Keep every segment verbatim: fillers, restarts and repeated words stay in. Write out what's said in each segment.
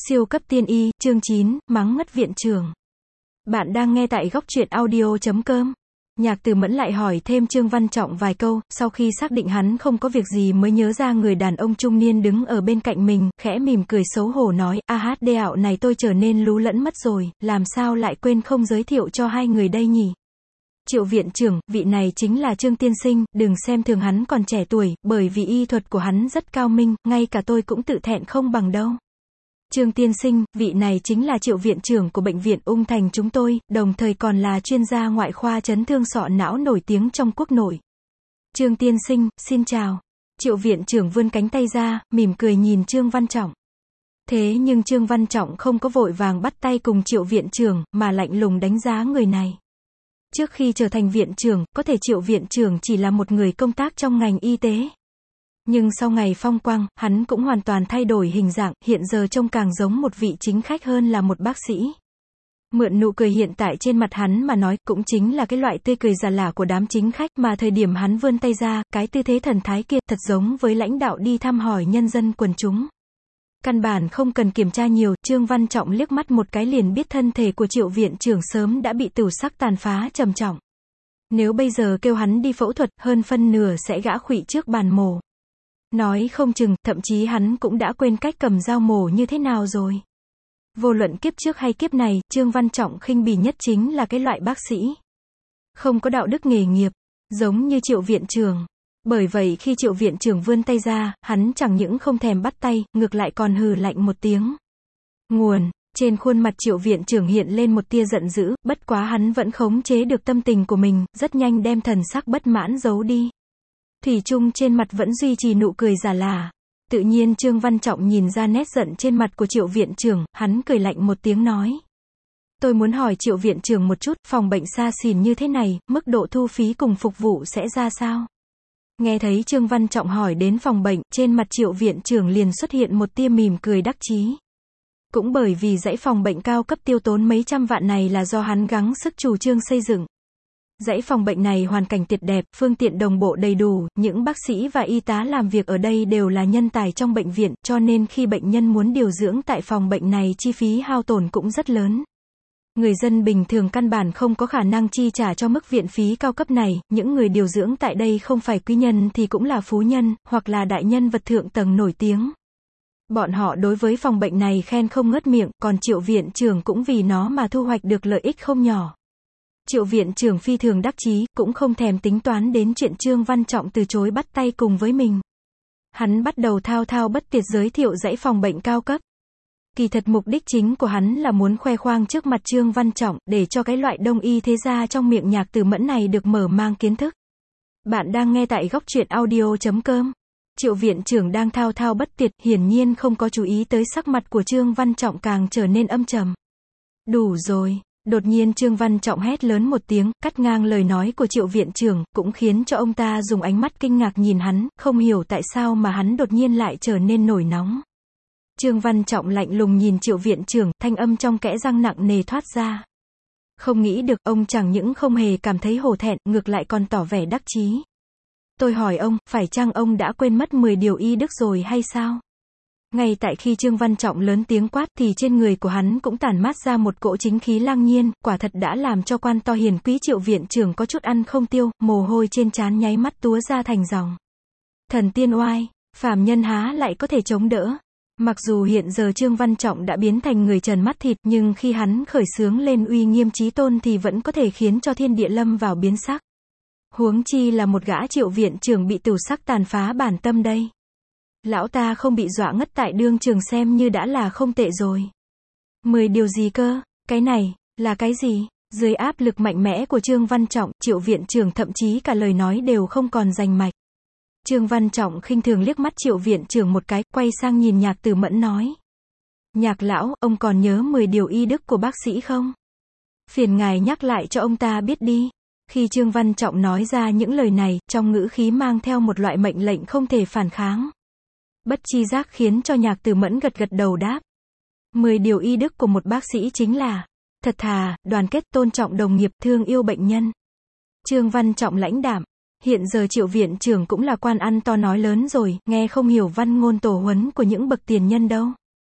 Siêu cấp tiên y, chương chín, mắng ngất viện trưởng. Bạn đang nghe tại góc truyện audio chấm com. Nhạc Tử Mẫn lại hỏi thêm Trương Văn Trọng vài câu, sau khi xác định hắn không có việc gì mới nhớ ra người đàn ông trung niên đứng ở bên cạnh mình, khẽ mỉm cười xấu hổ nói, a hát đê ạo này tôi trở nên lú lẫn mất rồi, làm sao lại quên không giới thiệu cho hai người đây nhỉ? Triệu viện trưởng, vị này chính là Trương tiên sinh, đừng xem thường hắn còn trẻ tuổi, bởi vì y thuật của hắn rất cao minh, ngay cả tôi cũng tự thẹn không bằng đâu. Trương tiên sinh, vị này chính là Triệu viện trưởng của bệnh viện Ung Thành chúng tôi, đồng thời còn là chuyên gia ngoại khoa chấn thương sọ não nổi tiếng trong quốc nội. Trương tiên sinh, xin chào. Triệu viện trưởng vươn cánh tay ra, mỉm cười nhìn Trương Văn Trọng. Thế nhưng Trương Văn Trọng không có vội vàng bắt tay cùng Triệu viện trưởng, mà lạnh lùng đánh giá người này. Trước khi trở thành viện trưởng, có thể Triệu viện trưởng chỉ là một người công tác trong ngành y tế. Nhưng sau ngày phong quang, hắn cũng hoàn toàn thay đổi hình dạng, hiện giờ trông càng giống một vị chính khách hơn là một bác sĩ. Mượn nụ cười hiện tại trên mặt hắn mà nói, cũng chính là cái loại tươi cười già lả của đám chính khách mà thời điểm hắn vươn tay ra, cái tư thế thần thái kia, thật giống với lãnh đạo đi thăm hỏi nhân dân quần chúng. Căn bản không cần kiểm tra nhiều, Trương Văn Trọng liếc mắt một cái liền biết thân thể của Triệu viện trưởng sớm đã bị tửu sắc tàn phá trầm trọng. Nếu bây giờ kêu hắn đi phẫu thuật, hơn phân nửa sẽ gã khuỵu trước bàn mổ. Nói không chừng, thậm chí hắn cũng đã quên cách cầm dao mổ như thế nào rồi. Vô luận kiếp trước hay kiếp này, Trương Văn Trọng khinh bỉ nhất chính là cái loại bác sĩ không có đạo đức nghề nghiệp, giống như Triệu viện trưởng. Bởi vậy khi Triệu viện trưởng vươn tay ra, hắn chẳng những không thèm bắt tay, ngược lại còn hừ lạnh một tiếng. Nguồn, trên khuôn mặt Triệu viện trưởng hiện lên một tia giận dữ, bất quá hắn vẫn khống chế được tâm tình của mình, rất nhanh đem thần sắc bất mãn giấu đi. Thủy chung trên mặt vẫn duy trì nụ cười già lả. Tự nhiên Trương Văn Trọng nhìn ra nét giận trên mặt của Triệu viện trưởng, hắn cười lạnh một tiếng nói. Tôi muốn hỏi Triệu viện trưởng một chút, phòng bệnh xa xỉn như thế này, mức độ thu phí cùng phục vụ sẽ ra sao? Nghe thấy Trương Văn Trọng hỏi đến phòng bệnh, trên mặt Triệu viện trưởng liền xuất hiện một tia mỉm cười đắc chí. Cũng bởi vì dãy phòng bệnh cao cấp tiêu tốn mấy trăm vạn này là do hắn gắng sức chủ trương xây dựng. Dãy phòng bệnh này hoàn cảnh tuyệt đẹp, phương tiện đồng bộ đầy đủ, những bác sĩ và y tá làm việc ở đây đều là nhân tài trong bệnh viện, cho nên khi bệnh nhân muốn điều dưỡng tại phòng bệnh này chi phí hao tổn cũng rất lớn. Người dân bình thường căn bản không có khả năng chi trả cho mức viện phí cao cấp này, những người điều dưỡng tại đây không phải quý nhân thì cũng là phú nhân, hoặc là đại nhân vật thượng tầng nổi tiếng. Bọn họ đối với phòng bệnh này khen không ngớt miệng, còn Triệu viện trưởng cũng vì nó mà thu hoạch được lợi ích không nhỏ. Triệu viện trưởng phi thường đắc chí, cũng không thèm tính toán đến chuyện Trương Văn Trọng từ chối bắt tay cùng với mình. Hắn bắt đầu thao thao bất tuyệt giới thiệu dãy phòng bệnh cao cấp. Kỳ thật mục đích chính của hắn là muốn khoe khoang trước mặt Trương Văn Trọng, để cho cái loại đông y thế gia trong miệng Nhạc Tử Mẫn này được mở mang kiến thức. Bạn đang nghe tại góc truyện audio chấm com. Triệu viện trưởng đang thao thao bất tuyệt, hiển nhiên không có chú ý tới sắc mặt của Trương Văn Trọng càng trở nên âm trầm. Đủ rồi. Đột nhiên Trương Văn Trọng hét lớn một tiếng, cắt ngang lời nói của Triệu viện trưởng, cũng khiến cho ông ta dùng ánh mắt kinh ngạc nhìn hắn, không hiểu tại sao mà hắn đột nhiên lại trở nên nổi nóng. Trương Văn Trọng lạnh lùng nhìn Triệu viện trưởng, thanh âm trong kẽ răng nặng nề thoát ra. Không nghĩ được, ông chẳng những không hề cảm thấy hổ thẹn, ngược lại còn tỏ vẻ đắc chí. Tôi hỏi ông, phải chăng ông đã quên mất mười điều y đức rồi hay sao? Ngay tại khi Trương Văn Trọng lớn tiếng quát thì trên người của hắn cũng tản mát ra một cỗ chính khí lăng nhiên, quả thật đã làm cho quan to hiền quý Triệu viện trưởng có chút ăn không tiêu, mồ hôi trên trán nháy mắt túa ra thành dòng. Thần tiên oai, phàm nhân há lại có thể chống đỡ. Mặc dù hiện giờ Trương Văn Trọng đã biến thành người trần mắt thịt, nhưng khi hắn khởi xướng lên uy nghiêm chí tôn thì vẫn có thể khiến cho thiên địa lâm vào biến sắc. Huống chi là một gã Triệu viện trưởng bị tửu sắc tàn phá bản tâm đây. Lão ta không bị dọa ngất tại đương trường xem như đã là không tệ rồi. Mười điều gì cơ? Cái này, là cái gì? Dưới áp lực mạnh mẽ của Trương Văn Trọng, Triệu viện trưởng thậm chí cả lời nói đều không còn rành mạch. Trương Văn Trọng khinh thường liếc mắt Triệu viện trưởng một cái, quay sang nhìn Nhạc Tử Mẫn nói. Nhạc lão, ông còn nhớ mười điều y đức của bác sĩ không? Phiền ngài nhắc lại cho ông ta biết đi. Khi Trương Văn Trọng nói ra những lời này, trong ngữ khí mang theo một loại mệnh lệnh không thể phản kháng. Bất chi giác khiến cho Nhạc Tử Mẫn gật gật đầu đáp. Mười điều y đức của một bác sĩ chính là thật thà, đoàn kết, tôn trọng đồng nghiệp, thương yêu bệnh nhân. Trương Văn Trọng lãnh đạm. Hiện giờ Triệu viện trưởng cũng là quan ăn to nói lớn rồi, nghe không hiểu văn ngôn tổ huấn của những bậc tiền nhân đâu.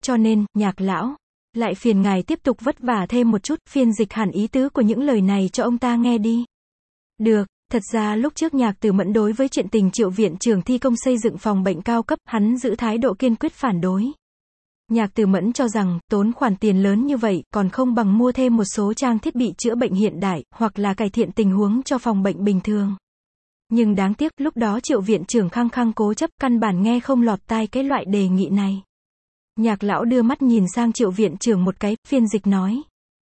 Cho nên, Nhạc lão, lại phiền ngài tiếp tục vất vả thêm một chút, phiên dịch hẳn ý tứ của những lời này cho ông ta nghe đi. Được, thật ra lúc trước Nhạc Tử Mẫn đối với chuyện tình Triệu viện trưởng thi công xây dựng phòng bệnh cao cấp, hắn giữ thái độ kiên quyết phản đối. Nhạc Tử Mẫn cho rằng, tốn khoản tiền lớn như vậy, còn không bằng mua thêm một số trang thiết bị chữa bệnh hiện đại, hoặc là cải thiện tình huống cho phòng bệnh bình thường. Nhưng đáng tiếc, lúc đó Triệu viện trưởng khăng khăng cố chấp, căn bản nghe không lọt tai cái loại đề nghị này. Nhạc lão đưa mắt nhìn sang Triệu viện trưởng một cái, phiên dịch nói.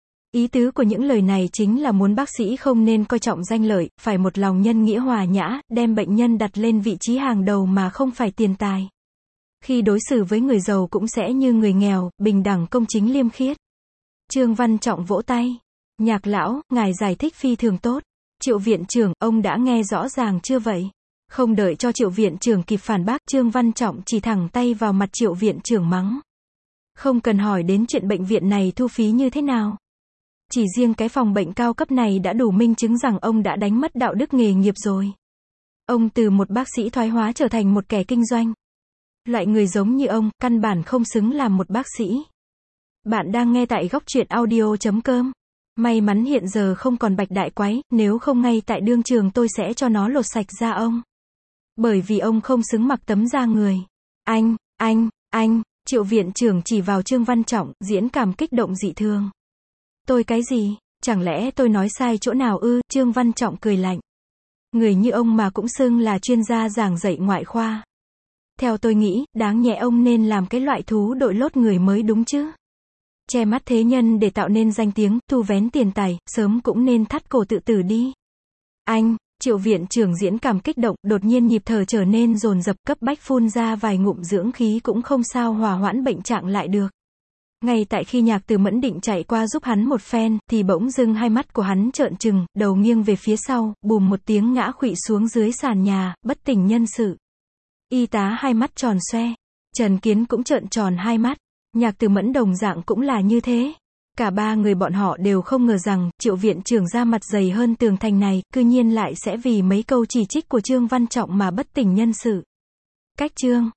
Ý tứ của những lời này chính là muốn bác sĩ không nên coi trọng danh lợi, phải một lòng nhân nghĩa hòa nhã, đem bệnh nhân đặt lên vị trí hàng đầu mà không phải tiền tài. Khi đối xử với người giàu cũng sẽ như người nghèo, bình đẳng công chính liêm khiết. Trương Văn Trọng vỗ tay. Nhạc lão, ngài giải thích phi thường tốt. Triệu viện trưởng, ông đã nghe rõ ràng chưa vậy? Không đợi cho Triệu viện trưởng kịp phản bác, Trương Văn Trọng chỉ thẳng tay vào mặt Triệu viện trưởng mắng. Không cần hỏi đến chuyện bệnh viện này thu phí như thế nào. Chỉ riêng cái phòng bệnh cao cấp này đã đủ minh chứng rằng ông đã đánh mất đạo đức nghề nghiệp rồi. Ông từ một bác sĩ thoái hóa trở thành một kẻ kinh doanh. Loại người giống như ông, căn bản không xứng làm một bác sĩ. Bạn đang nghe tại góc truyện audio chấm com. May mắn hiện giờ không còn Bạch Đại Quái, nếu không ngay tại đương trường tôi sẽ cho nó lột sạch da ông. Bởi vì ông không xứng mặc tấm da người. Anh, anh, anh, Triệu viện trưởng chỉ vào Trương Văn Trọng, diễn cảm kích động dị thường. Tôi cái gì? Chẳng lẽ tôi nói sai chỗ nào ư? Trương Văn Trọng cười lạnh. Người như ông mà cũng xưng là chuyên gia giảng dạy ngoại khoa. Theo tôi nghĩ, đáng nhẽ ông nên làm cái loại thú đội lốt người mới đúng chứ. Che mắt thế nhân để tạo nên danh tiếng, thu vén tiền tài, sớm cũng nên thắt cổ tự tử đi. Anh, Triệu viện trưởng diễn cảm kích động, đột nhiên nhịp thở trở nên dồn dập, cấp bách phun ra vài ngụm dưỡng khí cũng không sao hòa hoãn bệnh trạng lại được. Ngay tại khi Nhạc Tử Mẫn định chạy qua giúp hắn một phen, thì bỗng dưng hai mắt của hắn trợn trừng, đầu nghiêng về phía sau, bùm một tiếng ngã khuỵu xuống dưới sàn nhà, bất tỉnh nhân sự. Y tá hai mắt tròn xoe. Trần Kiến cũng trợn tròn hai mắt. Nhạc Tử Mẫn đồng dạng cũng là như thế. Cả ba người bọn họ đều không ngờ rằng, Triệu viện trưởng ra mặt dày hơn tường thành này, cư nhiên lại sẽ vì mấy câu chỉ trích của Trương Văn Trọng mà bất tỉnh nhân sự. Cách chương